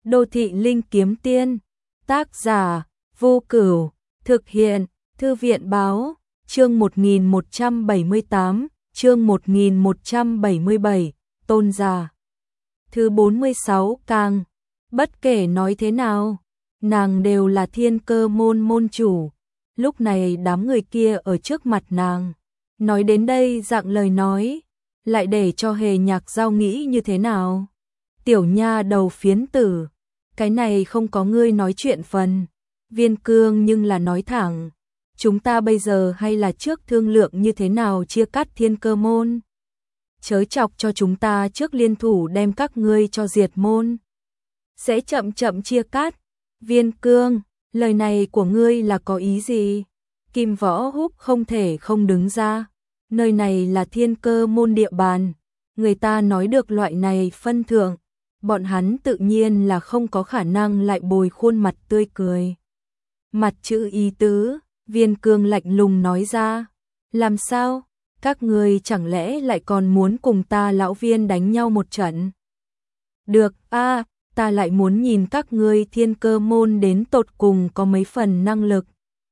Đô thị linh kiếm tiên. Tác giả Vô Cửu. Thực hiện Thư viện báo. Chương 1178, chương 1177, tôn giả. Thứ 46 càng. Bất kể nói thế nào, nàng đều là Thiên Cơ môn môn chủ. Lúc này đám người kia ở trước mặt nàng, nói đến đây dạng lời nói, lại để cho Hề Nhạc Giao nghĩ như thế nào? Tiểu nha đầu phiến tử, cái này không có ngươi nói chuyện phần. Viên Cương nhưng là nói thẳng, chúng ta bây giờ hay là trước thương lượng như thế nào chia cắt Thiên Cơ môn. Chớ chọc cho chúng ta trước liên thủ đem các ngươi cho diệt môn. Sẽ chậm chậm chia cắt. Viên Cương, lời này của ngươi là có ý gì? Kim Võ Húc không thể không đứng ra. Nơi này là Thiên Cơ môn địa bàn. Người ta nói được loại này phân thượng, bọn hắn tự nhiên là không có khả năng lại bồi khuôn mặt tươi cười. Mặt chữ ý tứ, Viên Cương lạnh lùng nói ra. Làm sao? Các ngươi chẳng lẽ lại còn muốn cùng ta lão Viên đánh nhau một trận? Được a, ta lại muốn nhìn các ngươi Thiên Cơ môn đến tột cùng có mấy phần năng lực.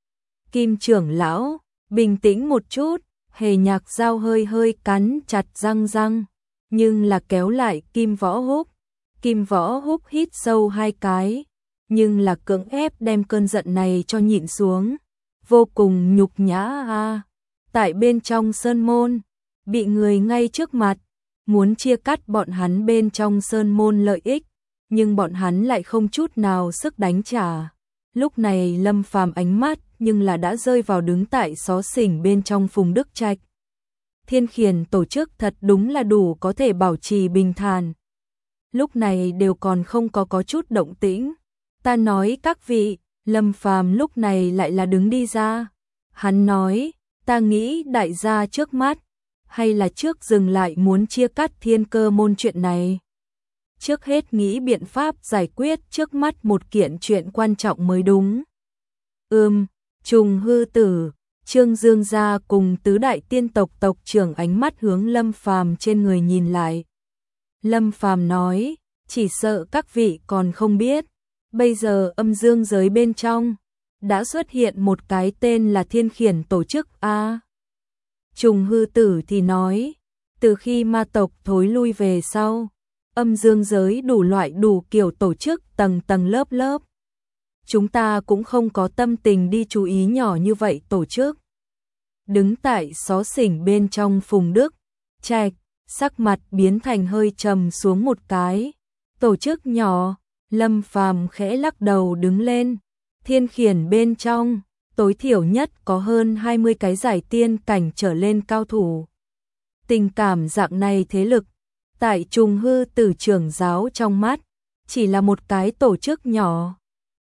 Kim trưởng lão, bình tĩnh một chút. Hề Nhạc Giao hơi hơi cắn chặt răng, nhưng là kéo lại Kim Võ Húc. Kim Võ Húc hít sâu 2 cái, nhưng là cưỡng ép đem cơn giận này cho nhịn xuống. Vô cùng nhục nhã a. Tại bên trong sơn môn, bị người ngay trước mặt, muốn chia cắt bọn hắn bên trong sơn môn lợi ích, nhưng bọn hắn lại không chút nào sức đánh trả. Lúc này Lâm Phàm ánh mắt nhưng là đã rơi vào đứng tại xó xỉnh bên trong Phùng Đức Trạch. Thiên Khiển tổ chức thật đúng là đủ có thể bảo trì bình thản. Lúc này đều còn không có chút động tĩnh. Ta nói các vị, Lâm Phàm lúc này lại là đứng đi ra. Hắn nói, ta nghĩ đại gia trước mắt, hay là trước dừng lại muốn chia cắt Thiên Cơ môn chuyện này. Trước hết nghĩ biện pháp giải quyết trước mắt một kiện chuyện quan trọng mới đúng. Trùng Hư Tử, Trương Dương gia cùng tứ đại tiên tộc tộc trưởng ánh mắt hướng Lâm Phàm trên người nhìn lại. Lâm Phàm nói, chỉ sợ các vị còn không biết, bây giờ âm dương giới bên trong đã xuất hiện một cái tên là Thiên Khiển tổ chức a. Trùng Hư Tử thì nói, từ khi ma tộc thối lui về sau, âm dương giới đủ loại đủ kiểu tổ chức tầng tầng lớp lớp. Chúng ta cũng không có tâm tình đi chú ý nhỏ như vậy tổ chức. Đứng tại xó xỉnh bên trong Phùng Đức Trạch, sắc mặt biến thành hơi trầm xuống một cái. Tổ chức nhỏ, Lâm Phàm khẽ lắc đầu đứng lên. Thiên Khiển bên trong, tối thiểu nhất có hơn 20 cái giải tiên cảnh trở lên cao thủ. Tình cảm dạng này thế lực, tại Trùng Hư Tử trưởng giáo trong mắt, chỉ là một cái tổ chức nhỏ.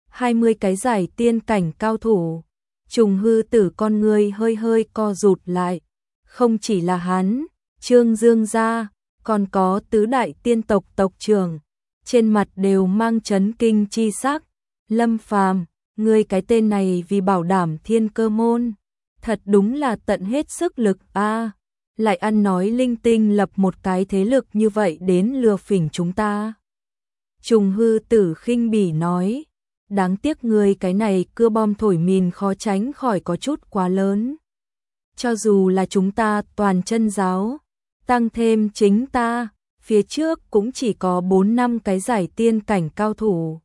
20 cái giải tiên cảnh cao thủ. Trùng Hư Tử con người hơi hơi co rụt lại. Không chỉ là hắn, Trương Dương gia, còn có tứ đại tiên tộc tộc trưởng, trên mặt đều mang chấn kinh chi sắc. Lâm Phàm, ngươi cái tên này vì bảo đảm Thiên Cơ môn, thật đúng là tận hết sức lực a. Lại ăn nói linh tinh lập một cái thế lực như vậy đến lừa phỉnh chúng ta. Trùng Hư Tử khinh bỉ nói, đáng tiếc người cái này cưa bom thổi mìn khó tránh khỏi có chút quá lớn. Cho dù là chúng ta toàn chân giáo, tăng thêm chính ta, phía trước cũng chỉ có 4-5 cái giải tiên cảnh cao thủ.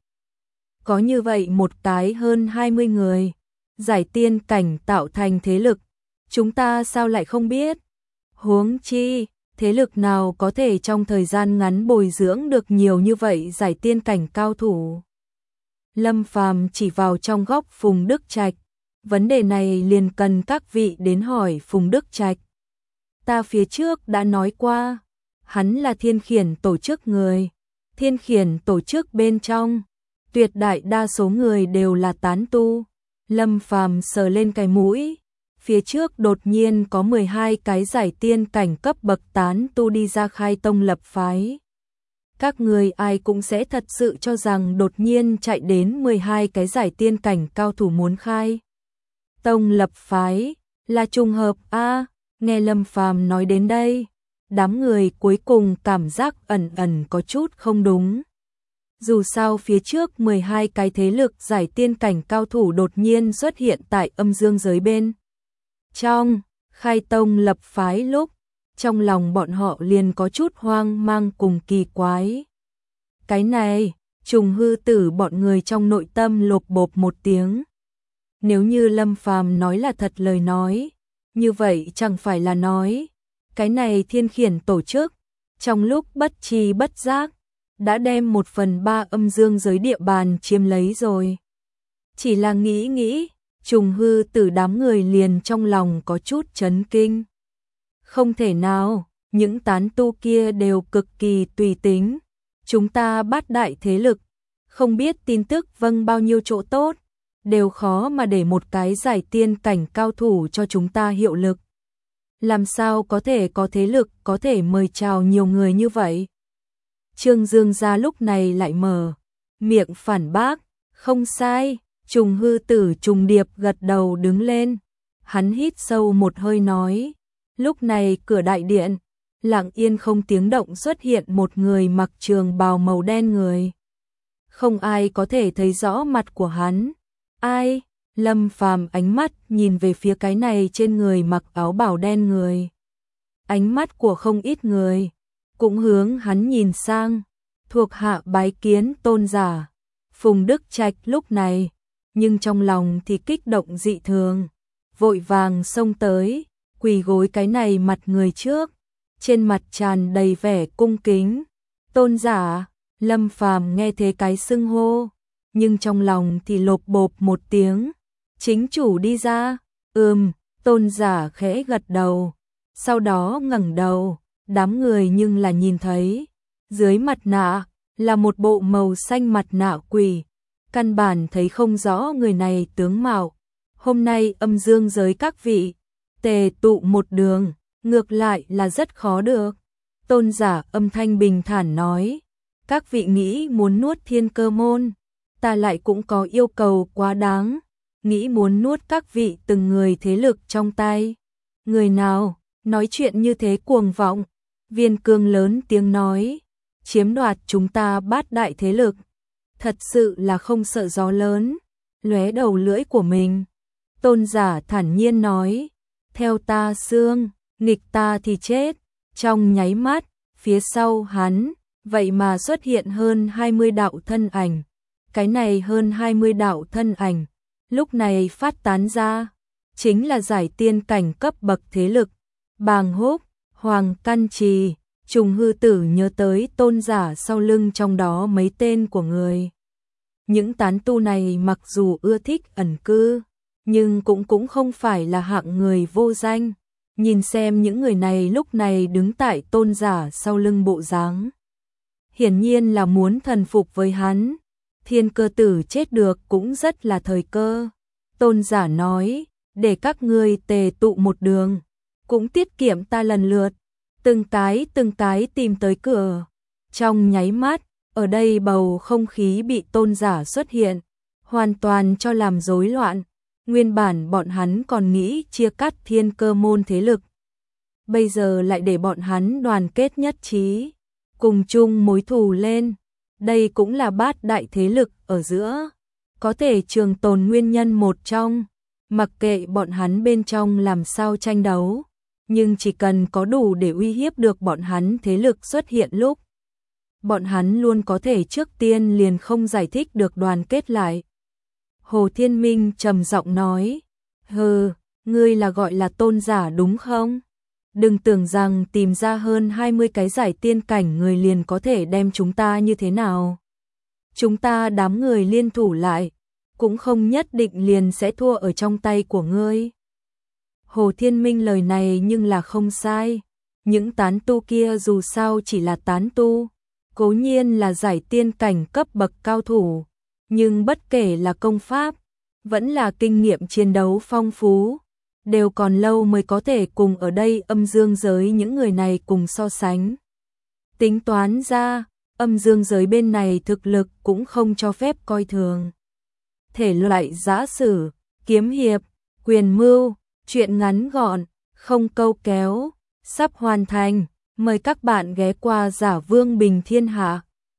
Có như vậy một cái hơn 20 người, giải tiên cảnh tạo thành thế lực, chúng ta sao lại không biết? Huống chi, thế lực nào có thể trong thời gian ngắn bồi dưỡng được nhiều như vậy giải tiên cảnh cao thủ? Lâm Phàm chỉ vào trong góc Phùng Đức Trạch, vấn đề này liền cần các vị đến hỏi Phùng Đức Trạch. Ta phía trước đã nói qua, hắn là Thiên Khiển tổ chức người. Thiên Khiển tổ chức bên trong, tuyệt đại đa số người đều là tán tu. Lâm Phàm sờ lên cái mũi, phía trước đột nhiên có 12 cái giải tiên cảnh cấp bậc tán tu đi ra khai tông lập phái. Các người ai cũng sẽ thật sự cho rằng đột nhiên chạy đến 12 cái giải tiên cảnh cao thủ muốn khai tông lập phái là trùng hợp a. Nghe Lâm Phàm nói đến đây, đám người cuối cùng cảm giác ẩn ẩn có chút không đúng. Dù sao phía trước 12 cái thế lực giải tiên cảnh cao thủ đột nhiên xuất hiện tại âm dương giới bên trong, khai tông lập phái lúc, trong lòng bọn họ liền có chút hoang mang cùng kỳ quái. Cái này, Trùng Hư Tử bọn người trong nội tâm lột bột một tiếng. Nếu như Lâm Phàm nói là thật lời nói, như vậy chẳng phải là nói, cái này Thiên Khiển tổ chức, trong lúc bất tri bất giác, đã đem 1/3 âm dương giới địa bàn chiếm lấy rồi. Chỉ là nghĩ, Trùng Hư Tử đám người liền trong lòng có chút chấn kinh. Không thể nào, những tán tu kia đều cực kỳ tùy tính. Chúng ta bát đại thế lực, không biết tin tức vâng bao nhiêu chỗ tốt, đều khó mà để một cái giải tiên cảnh cao thủ cho chúng ta hiệu lực. Làm sao có thể có thế lực có thể mời chào nhiều người như vậy? Trương Dương gia lúc này lại mở miệng phản bác, không sai. Trùng Hư Tử trùng điệp gật đầu đứng lên. Hắn hít sâu một hơi nói. Lúc này cửa đại điện, lặng yên không tiếng động xuất hiện một người mặc trường bào màu đen người. Không ai có thể thấy rõ mặt của hắn. Ai? Lâm Phàm ánh mắt nhìn về phía cái này trên người mặc áo bào đen người. Ánh mắt của không ít người cũng hướng hắn nhìn sang. Thuộc hạ bái kiến tôn giả. Phùng Đức Trạch lúc này, nhưng trong lòng thì kích động dị thường, vội vàng xông tới, quỳ gối cái này mặt người trước, trên mặt tràn đầy vẻ cung kính. Tôn giả, Lâm Phàm nghe thế cái xưng hô, nhưng trong lòng thì lột bột một tiếng. Chính chủ đi ra. Tôn giả khẽ gật đầu, sau đó ngẩng đầu, đám người nhưng là nhìn thấy, dưới mặt nạ là một bộ màu xanh mặt nạ quỷ, căn bản thấy không rõ người này tướng mạo. Hôm nay âm dương giới các vị tề tụ một đường, ngược lại là rất khó được. Tôn giả âm thanh bình thản nói, các vị nghĩ muốn nuốt Thiên Cơ môn, ta lại cũng có yêu cầu quá đáng, nghĩ muốn nuốt các vị từng người thế lực trong tay. Người nào nói chuyện như thế cuồng vọng? Viên Cương lớn tiếng nói, chiếm đoạt chúng ta bát đại thế lực, thật sự là không sợ gió lớn, lóe đầu lưỡi của mình. Tôn giả thản nhiên nói, theo ta xương, nghịch ta thì chết. Trong nháy mắt, phía sau hắn, vậy mà xuất hiện hơn 20 đạo thân ảnh. Cái này hơn 20 đạo thân ảnh, lúc này phát tán ra, chính là giải tiên cảnh cấp bậc thế lực. Bàng Húc, Hoàng Căn Trì, Trùng Hư Tử nhớ tới tôn giả sau lưng trong đó mấy tên của người. Những tán tu này mặc dù ưa thích ẩn cư, nhưng cũng không phải là hạng người vô danh. Nhìn xem những người này lúc này đứng tại tôn giả sau lưng bộ dáng, hiển nhiên là muốn thần phục với hắn. Thiên Cơ tử chết được cũng rất là thời cơ. Tôn giả nói, để các ngươi tề tụ một đường, cũng tiết kiệm ta lần lượt, từng cái tìm tới cửa. Trong nháy mắt, ở đây bầu không khí bị tôn giả xuất hiện, hoàn toàn cho làm rối loạn. Nguyên bản bọn hắn còn nghĩ chia cắt Thiên Cơ môn thế lực, bây giờ lại để bọn hắn đoàn kết nhất trí, cùng chung mối thù lên. Đây cũng là bát đại thế lực ở giữa có thể trường tồn nguyên nhân một trong. Mặc kệ bọn hắn bên trong làm sao tranh đấu, nhưng chỉ cần có đủ để uy hiếp được bọn hắn thế lực xuất hiện lúc, bọn hắn luôn có thể trước tiên liền không giải thích được đoàn kết lại. Hồ Thiên Minh trầm giọng nói, hừ, ngươi là gọi là tôn giả đúng không? Đừng tưởng rằng tìm ra hơn 20 cái giải tiên cảnh người liền có thể đem chúng ta như thế nào. Chúng ta đám người liên thủ lại, cũng không nhất định liền sẽ thua ở trong tay của ngươi. Hồ Thiên Minh lời này nhưng là không sai. Những tán tu kia dù sao chỉ là tán tu, cố nhiên là giải tiên cảnh cấp bậc cao thủ, nhưng bất kể là công pháp, vẫn là kinh nghiệm chiến đấu phong phú, đều còn lâu mới có thể cùng ở đây âm dương giới những người này cùng so sánh. Tính toán ra, âm dương giới bên này thực lực cũng không cho phép coi thường. Thể loại giã sử, kiếm hiệp, quyền mưu, truyện ngắn gọn, không câu kéo, sắp hoàn thành. Mời các bạn ghé qua Giả Vương Bình Thiên Hạ.